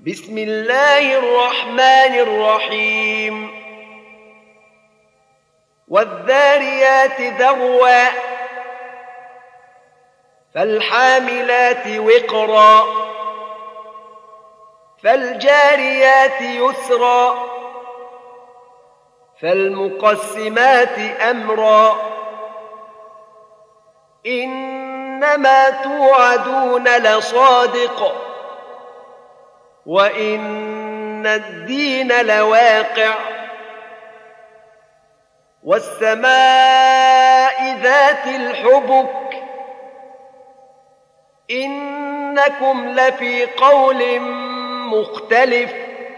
بسم الله الرحمن الرحيم والذاريات ذروا فالحاملات وقرا فالجاريات يسرا فالمقسمات أمرا إنما توعدون لصادق وإن الدين لواقع والسماء ذات الحبك إنكم لفي قول مختلف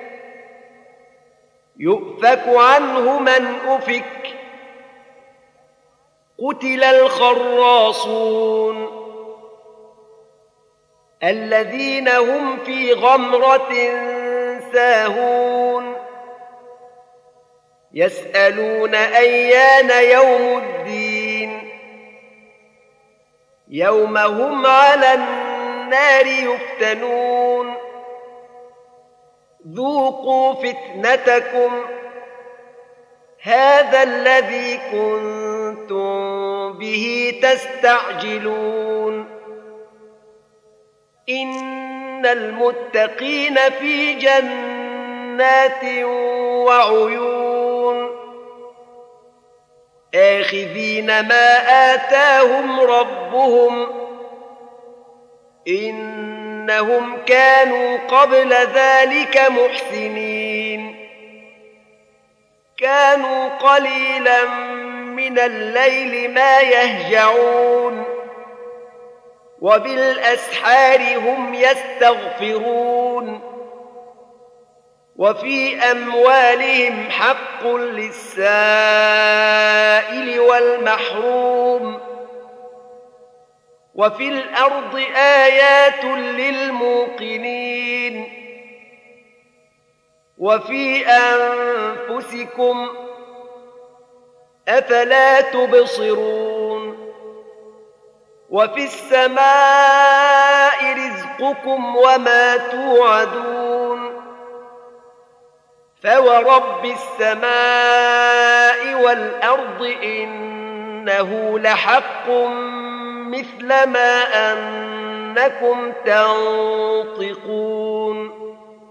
يؤفك عنه من أفك قتل الخراصون الذين هم في غمرة ساهون يسألون أيان يوم الدين يوم هم على النار يفتنون ذوقوا فتنتكم هذا الذي كنتم به تستعجلون إن المتقين في جنات وعيون آخذين ما آتاهم ربهم إنهم كانوا قبل ذلك محسنين كانوا قليلا من الليل ما يهجعون وبالأسحار هم يستغفرون وفي أموالهم حق للسائل والمحروم وفي الأرض آيات للموقنين وفي أنفسكم أفلا تبصرون وفي السماء رزقكم وما توعدون فورب السماء والأرض إنه لحق مثل ما أنكم تنطقون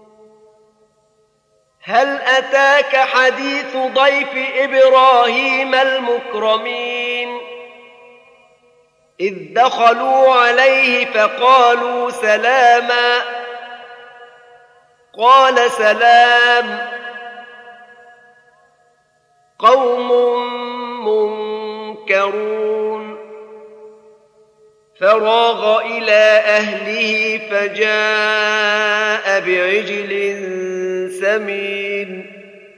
هل أتاك حديث ضيف إبراهيم المكرمين إذ دخلوا عليه فقالوا سلاما قال سلام قوم منكرون فراغ إلى أهله فجاء بعجل سمين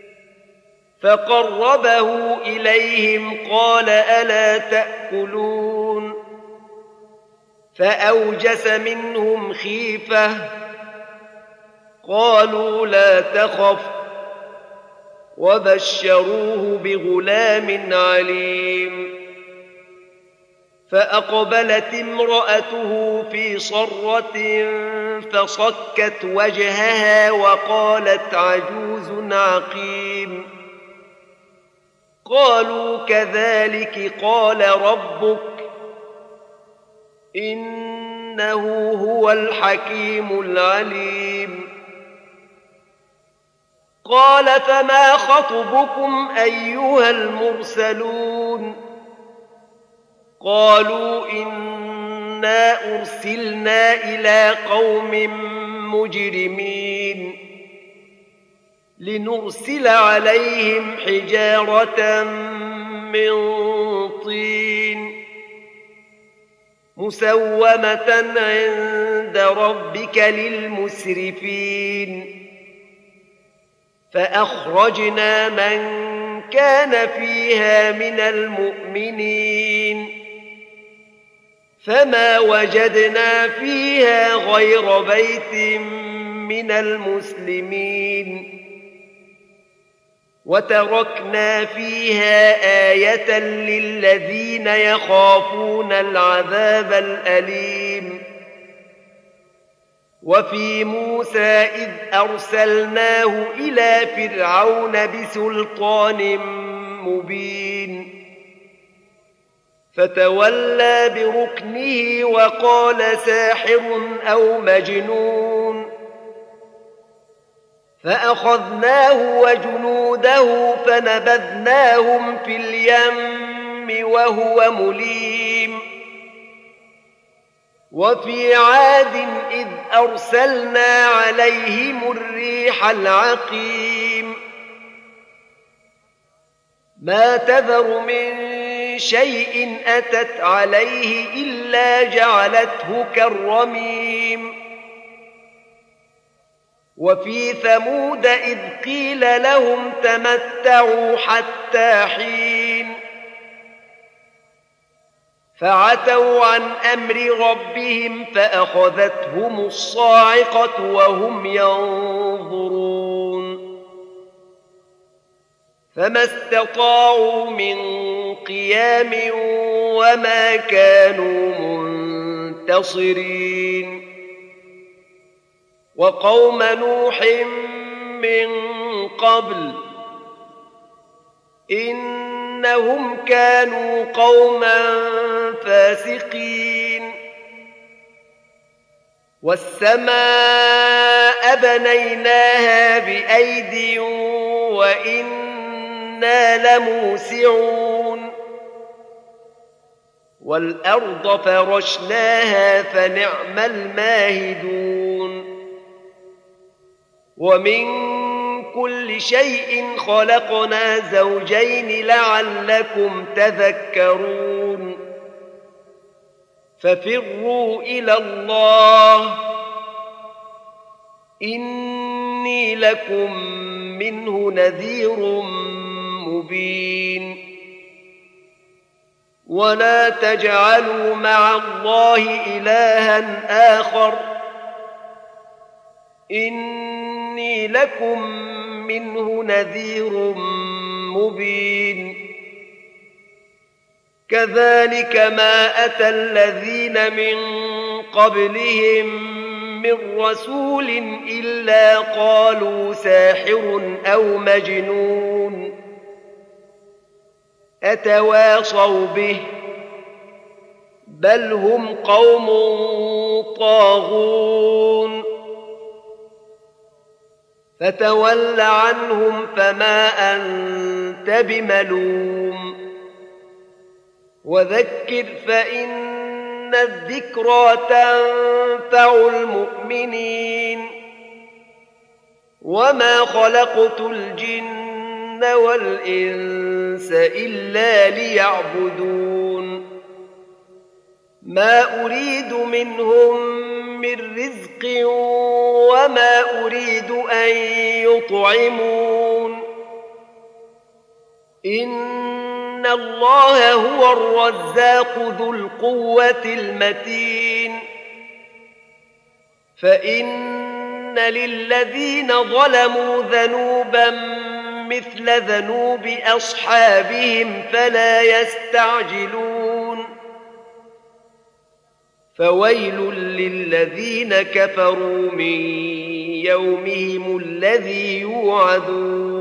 فقربه إليهم قال ألا تأكلون فأوجس منهم خيفة قالوا لا تخف وبشروه بغلام عليم فأقبلت امرأته في صرة فصكت وجهها وقالت عجوز عقيم قالوا كذلك قال ربك إنه هو الحكيم العليم قال فما خطبكم أيها المرسلون قالوا إنا أرسلنا إلى قوم مجرمين لنرسل عليهم حجارة من طين مسومة عند ربك للمسرفين فأخرجنا من كان فيها من المؤمنين فما وجدنا فيها غير بيت من المسلمين وتركنا فيها آية للذين يخافون العذاب الأليم وفي موسى إذ أرسلناه إلى فرعون بسلطان مبين فتولى بركنه وقال ساحر أو مجنون فأخذناه وجنوده فنبذناهم في اليم وهو مليم وفي عاد إذ أرسلنا عليهم الريح العقيم ما تذر من شيء أتت عليه إلا جعلته كالرميم وفي ثمود إذ قيل لهم تمتعوا حتى حين فعتوا عن أمر ربهم فأخذتهم الصاعقة وهم ينظرون فما استطاعوا من قيام وما كانوا منتصرين وقوم نوح من قبل إنهم كانوا قوما فاسقين والسماء بنيناها بأيد وإنا لموسعون والأرض فرشناها فنعم الماهدون ومن كل شيء خلقنا زوجين لعلكم تذكرون ففروا إلى الله إني لكم منه نذير مبين ولا تجعلوا مع الله إلها آخر إني لكم منه نذير مبين كذلك ما أتى الذين من قبلهم من رسول إلا قالوا ساحر أو مجنون أتواصوا به بل هم قوم طاغون فتول عنهم فما أنت بملوم وذكر فإن الذكرى تنفع المؤمنين وما خلقت الجن والإنس إلا ليعبدون ما أريد منهم من رزق وما أريد أن يطعمون إن الله هو الرزاق ذو القوة المتين فإن للذين ظلموا ذنوبا مثل ذنوب أصحابهم فلا يستعجلون فويل للذين كفروا من يومهم الذي يوعدون